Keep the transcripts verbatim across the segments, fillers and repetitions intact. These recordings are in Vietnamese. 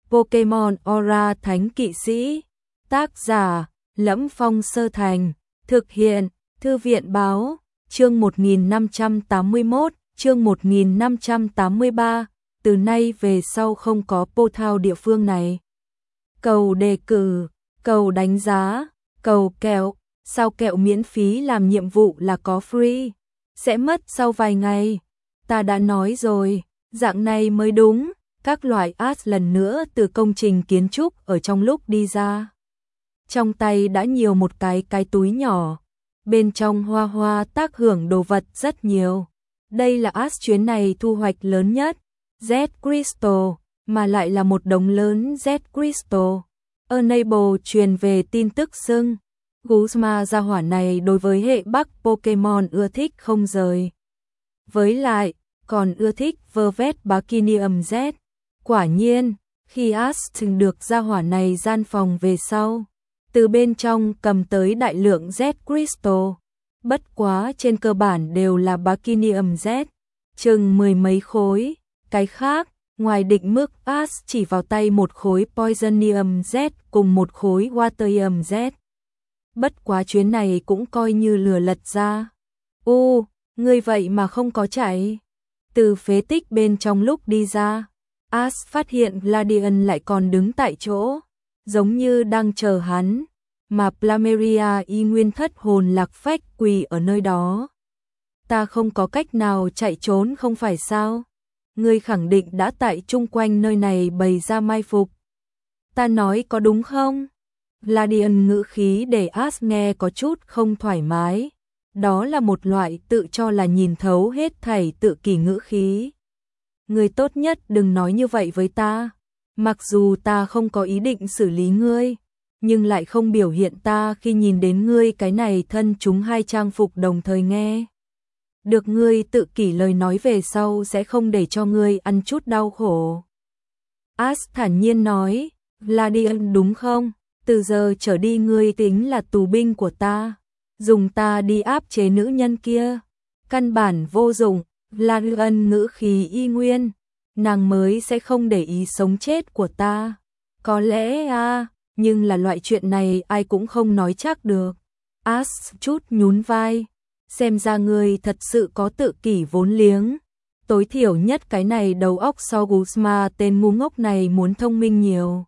Pokemon Aura Thánh Kỵ Sĩ. Tác giả: Lẫm Phong Sơ Thành. Thực hiện: Thư viện báo. Chương một nghìn năm trăm tám mươi mốt, chương một nghìn năm trăm tám mươi ba. Từ nay về sau không có portal địa phương này. Cầu đề cử, cầu đánh giá, cầu kẹo. Sao kẹo miễn phí làm nhiệm vụ là có free? Sẽ mất sau vài ngày. Ta đã nói rồi, dạng này mới đúng. Các loại ads lần nữa từ công trình kiến trúc ở trong lúc đi ra. Trong tay đã nhiều một cái cái túi nhỏ. Bên trong hoa hoa tác hưởng đồ vật rất nhiều. Đây là ads chuyến này thu hoạch lớn nhất. Z Crystal, mà lại là một đống lớn Z Crystal. Enable truyền về tin tức xưng. Guzma gia hỏa này đối với hệ Bắc Pokemon ưa thích không rời. Với lại, còn ưa thích vơ vét Bacinium Z. Quả nhiên, khi Aston được gia hỏa này gian phòng về sau, từ bên trong cầm tới đại lượng Z Crystal. Bất quá trên cơ bản đều là Bacinium Z, chừng mười mấy khối. Cái khác, ngoài định mức As chỉ vào tay một khối Poisonium Z cùng một khối Waterium Z. Bất quá chuyến này cũng coi như lừa lật ra. U, ngươi vậy mà không có chạy. Từ phế tích bên trong lúc đi ra, As phát hiện Gladian lại còn đứng tại chỗ, giống như đang chờ hắn, mà Plumeria y nguyên thất hồn lạc phách quỳ ở nơi đó. Ta không có cách nào chạy trốn không phải sao? Ngươi khẳng định đã tại chung quanh nơi này bày ra mai phục. Ta nói có đúng không? Gladian ngữ khí để As nghe có chút không thoải mái. Đó là một loại tự cho là nhìn thấu hết thảy tự kỷ ngữ khí. Ngươi tốt nhất đừng nói như vậy với ta. Mặc dù ta không có ý định xử lý ngươi, nhưng lại không biểu hiện ta khi nhìn đến ngươi cái này thân chúng hai trang phục đồng thời nghe. Được ngươi tự kỷ lời nói về sau sẽ không để cho ngươi ăn chút đau khổ. As thản nhiên nói, Gladian đúng không? Từ giờ trở đi ngươi tính là tù binh của ta. Dùng ta đi áp chế nữ nhân kia. Căn bản vô dụng. Gladian ngữ khí y nguyên. Nàng mới sẽ không để ý sống chết của ta. Có lẽ à, nhưng là loại chuyện này ai cũng không nói chắc được. As chút nhún vai. Xem ra ngươi thật sự có tự kỷ vốn liếng. Tối thiểu nhất cái này đầu óc so Guzma tên ngu ngốc này muốn thông minh nhiều.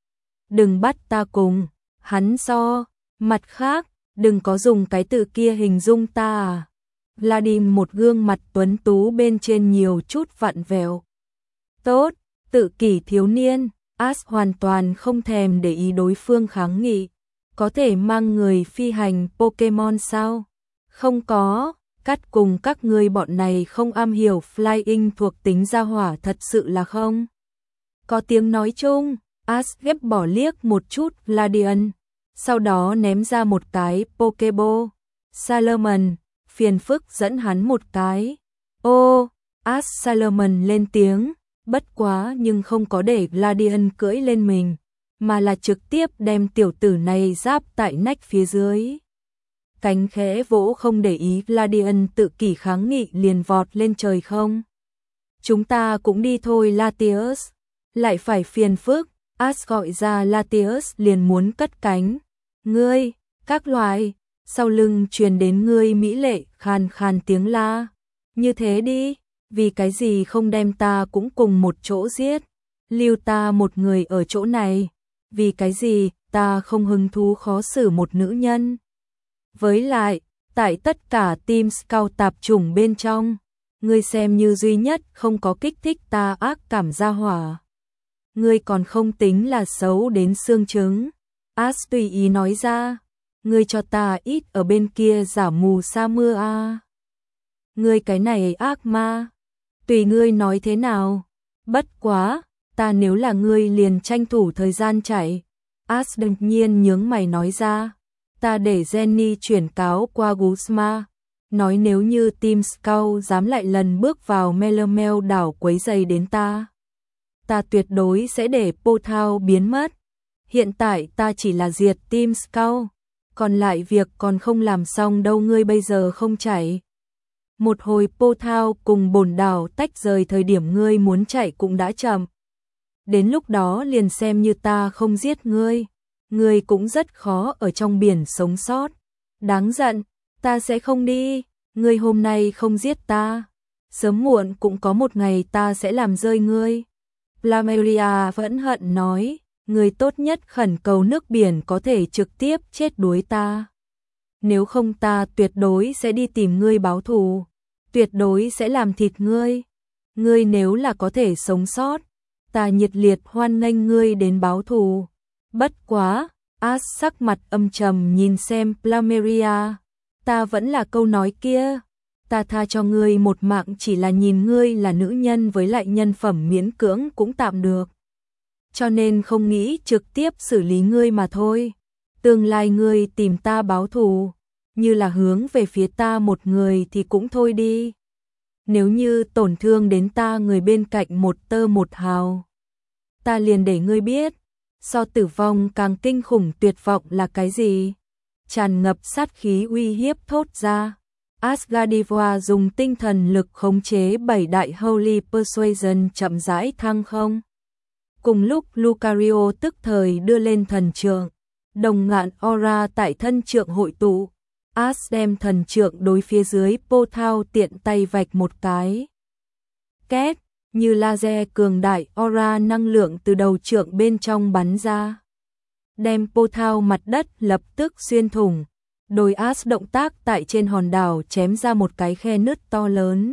Đừng bắt ta cùng hắn so. Mặt khác, đừng có dùng cái từ kia hình dung ta à. Vladim một gương mặt tuấn tú bên trên nhiều chút vặn vẹo. Tốt, tự kỷ thiếu niên. As hoàn toàn không thèm để ý đối phương kháng nghị. Có thể mang người phi hành Pokemon sao? Không có, cắt cùng các ngươi bọn này không am hiểu flying thuộc tính gia hỏa thật sự là không. Có tiếng nói chung, As ghép bỏ liếc một chút Gladian, sau đó ném ra một cái Pokeball. Salomon, phiền phức dẫn hắn một cái. Ô, As Salomon lên tiếng, bất quá nhưng không có để Gladian cưỡi lên mình, mà là trực tiếp đem tiểu tử này giáp tại nách phía dưới. Cánh khẽ vỗ không để ý Gladian tự kỷ kháng nghị liền vọt lên trời không. Chúng ta cũng đi thôi Latios. Lại phải phiền phức. As gọi ra Latios liền muốn cất cánh. Ngươi, các loài, sau lưng truyền đến ngươi mỹ lệ khàn khàn tiếng la. Như thế đi, vì cái gì không đem ta cũng cùng một chỗ giết. Lưu ta một người ở chỗ này. Vì cái gì ta không hứng thú khó xử một nữ nhân. Với lại, tại tất cả team scout tạp chủng bên trong, ngươi xem như duy nhất không có kích thích ta ác cảm gia hỏa. Ngươi còn không tính là xấu đến xương trứng. As tùy ý nói ra, ngươi cho ta ít ở bên kia giả mù sa mưa a. À. Ngươi cái này ác ma, tùy ngươi nói thế nào. Bất quá, ta nếu là ngươi liền tranh thủ thời gian chạy. As đương nhiên nhướng mày nói ra. Ta để Jenny chuyển cáo qua Guzma, nói nếu như Team Scout dám lại lần bước vào Melemel đảo quấy rầy đến ta, ta tuyệt đối sẽ để portal biến mất. Hiện tại ta chỉ là diệt Team Scout, còn lại việc còn không làm xong đâu. Ngươi bây giờ không chạy. Một hồi portal cùng bổn đảo tách rời thời điểm ngươi muốn chạy cũng đã chậm. Đến lúc đó liền xem như ta không giết ngươi, ngươi cũng rất khó ở trong biển sống sót. Đáng giận, ta sẽ không đi, ngươi hôm nay không giết ta, sớm muộn cũng có một ngày ta sẽ làm rơi ngươi. Plumeria vẫn hận nói, ngươi tốt nhất khẩn cầu nước biển có thể trực tiếp chết đuối ta. Nếu không ta tuyệt đối sẽ đi tìm ngươi báo thù, tuyệt đối sẽ làm thịt ngươi. Ngươi nếu là có thể sống sót, ta nhiệt liệt hoan nghênh ngươi đến báo thù. Bất quá, Ash sắc mặt âm trầm nhìn xem Plumeria, ta vẫn là câu nói kia, ta tha cho ngươi một mạng chỉ là nhìn ngươi là nữ nhân với lại nhân phẩm miễn cưỡng cũng tạm được. Cho nên không nghĩ trực tiếp xử lý ngươi mà thôi. Tương lai ngươi tìm ta báo thù, như là hướng về phía ta một người thì cũng thôi đi. Nếu như tổn thương đến ta người bên cạnh một tơ một hào, ta liền để ngươi biết, so tử vong càng kinh khủng tuyệt vọng là cái gì. Tràn ngập sát khí uy hiếp thốt ra. Asgardiva dùng tinh thần lực khống chế bảy đại Holy Persuasion chậm rãi thăng không. Cùng lúc Lucario tức thời đưa lên thần trượng, đồng ngạn aura tại thân trượng hội tụ. Ash đem thần trượng đối phía dưới portal tiện tay vạch một cái. Két, như laser cường đại aura năng lượng từ đầu trượng bên trong bắn ra. Đem portal mặt đất lập tức xuyên thủng. Đôi Ash động tác tại trên hòn đảo chém ra một cái khe nứt to lớn.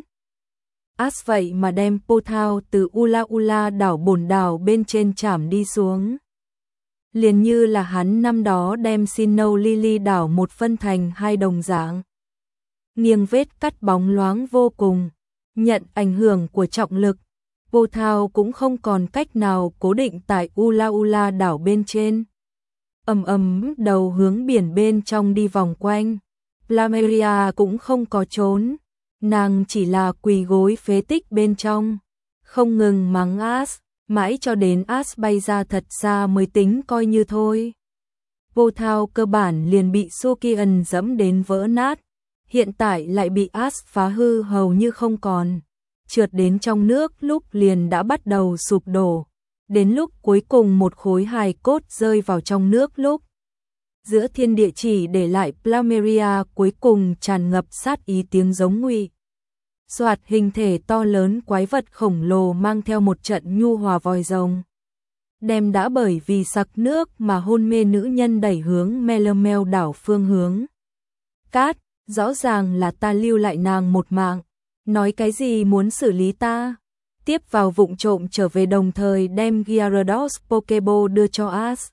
Ash vậy mà đem portal từ Ula Ula đảo bồn đảo bên trên chảm đi xuống. Liền như là hắn năm đó đem Sinnoh Lily đảo một phân thành hai đồng dạng. Nghiêng vết cắt bóng loáng vô cùng, nhận ảnh hưởng của trọng lực, portal cũng không còn cách nào cố định tại Ula Ula đảo bên trên. Ầm ầm đầu hướng biển bên trong đi vòng quanh. Plumeria cũng không có trốn, nàng chỉ là quỳ gối phế tích bên trong, không ngừng mắng Ash, mãi cho đến Ash bay ra thật xa mới tính coi như thôi. Portal cơ bản liền bị Sukian dẫm đến vỡ nát, hiện tại lại bị Ash phá hư hầu như không còn, trượt đến trong nước lúc liền đã bắt đầu sụp đổ. Đến lúc cuối cùng một khối hài cốt rơi vào trong nước lúc, giữa thiên địa chỉ để lại Plumeria cuối cùng tràn ngập sát ý tiếng giống nguy. Soạt hình thể to lớn quái vật khổng lồ mang theo một trận nhu hòa vòi rồng. Đem đã bởi vì sặc nước mà hôn mê nữ nhân đẩy hướng Melamel đảo phương hướng. Cát, rõ ràng là ta lưu lại nàng một mạng. Nói cái gì muốn xử lý ta? Tiếp vào vụng trộm trở về đồng thời đem Gyarados Pokeball đưa cho Ash.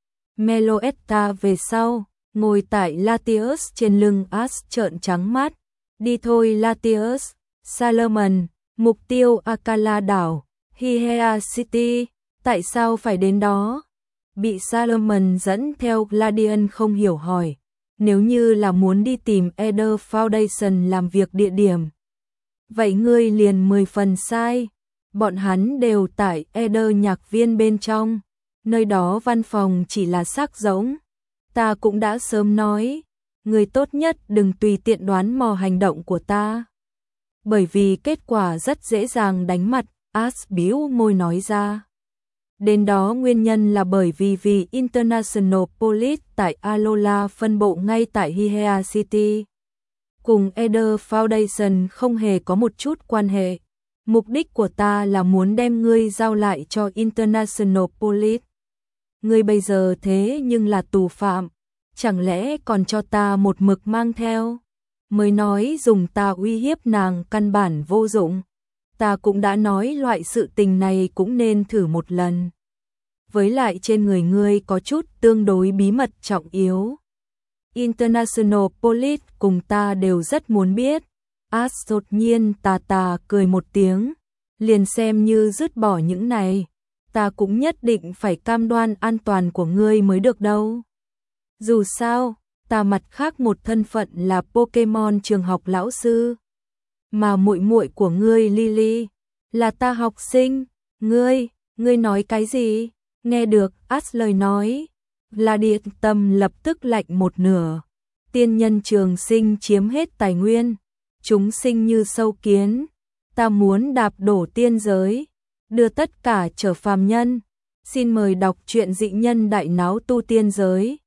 Meloetta về sau, ngồi tại Latios trên lưng Ash trợn trắng mắt. Đi thôi Latios, Salomon, mục tiêu Akala đảo, Hihea City, tại sao phải đến đó? Bị Salomon dẫn theo Gladian không hiểu hỏi, nếu như là muốn đi tìm Eder Foundation làm việc địa điểm. Vậy ngươi liền mười phần sai. Bọn hắn đều tại Eder nhạc viên bên trong, nơi đó văn phòng chỉ là xác rỗng. Ta cũng đã sớm nói, người tốt nhất đừng tùy tiện đoán mò hành động của ta. Bởi vì kết quả rất dễ dàng đánh mặt, Ash bĩu môi nói ra. Đến đó nguyên nhân là bởi vì vì International Police tại Alola phân bộ ngay tại Hihea City. Cùng Eder Foundation không hề có một chút quan hệ. Mục đích của ta là muốn đem ngươi giao lại cho International Police. Ngươi bây giờ thế nhưng là tù phạm, chẳng lẽ còn cho ta một mực mang theo? Mới nói dùng ta uy hiếp nàng căn bản vô dụng. Ta cũng đã nói loại sự tình này cũng nên thử một lần. Với lại trên người ngươi có chút tương đối bí mật trọng yếu. International Police cùng ta đều rất muốn biết. Ash đột nhiên tà tà cười một tiếng, liền xem như dứt bỏ những này, ta cũng nhất định phải cam đoan an toàn của ngươi mới được đâu. Dù sao, ta mặt khác một thân phận là Pokemon trường học lão sư, mà muội muội của ngươi Lily là ta học sinh. Ngươi, ngươi nói cái gì? Nghe được Ash lời nói, Gladian tâm lập tức lạnh một nửa. Tiên nhân trường sinh chiếm hết tài nguyên, chúng sinh như sâu kiến, ta muốn đạp đổ tiên giới. đưa tất cả trở phàm nhân. Xin mời đọc truyện Dị nhân đại náo tu tiên giới.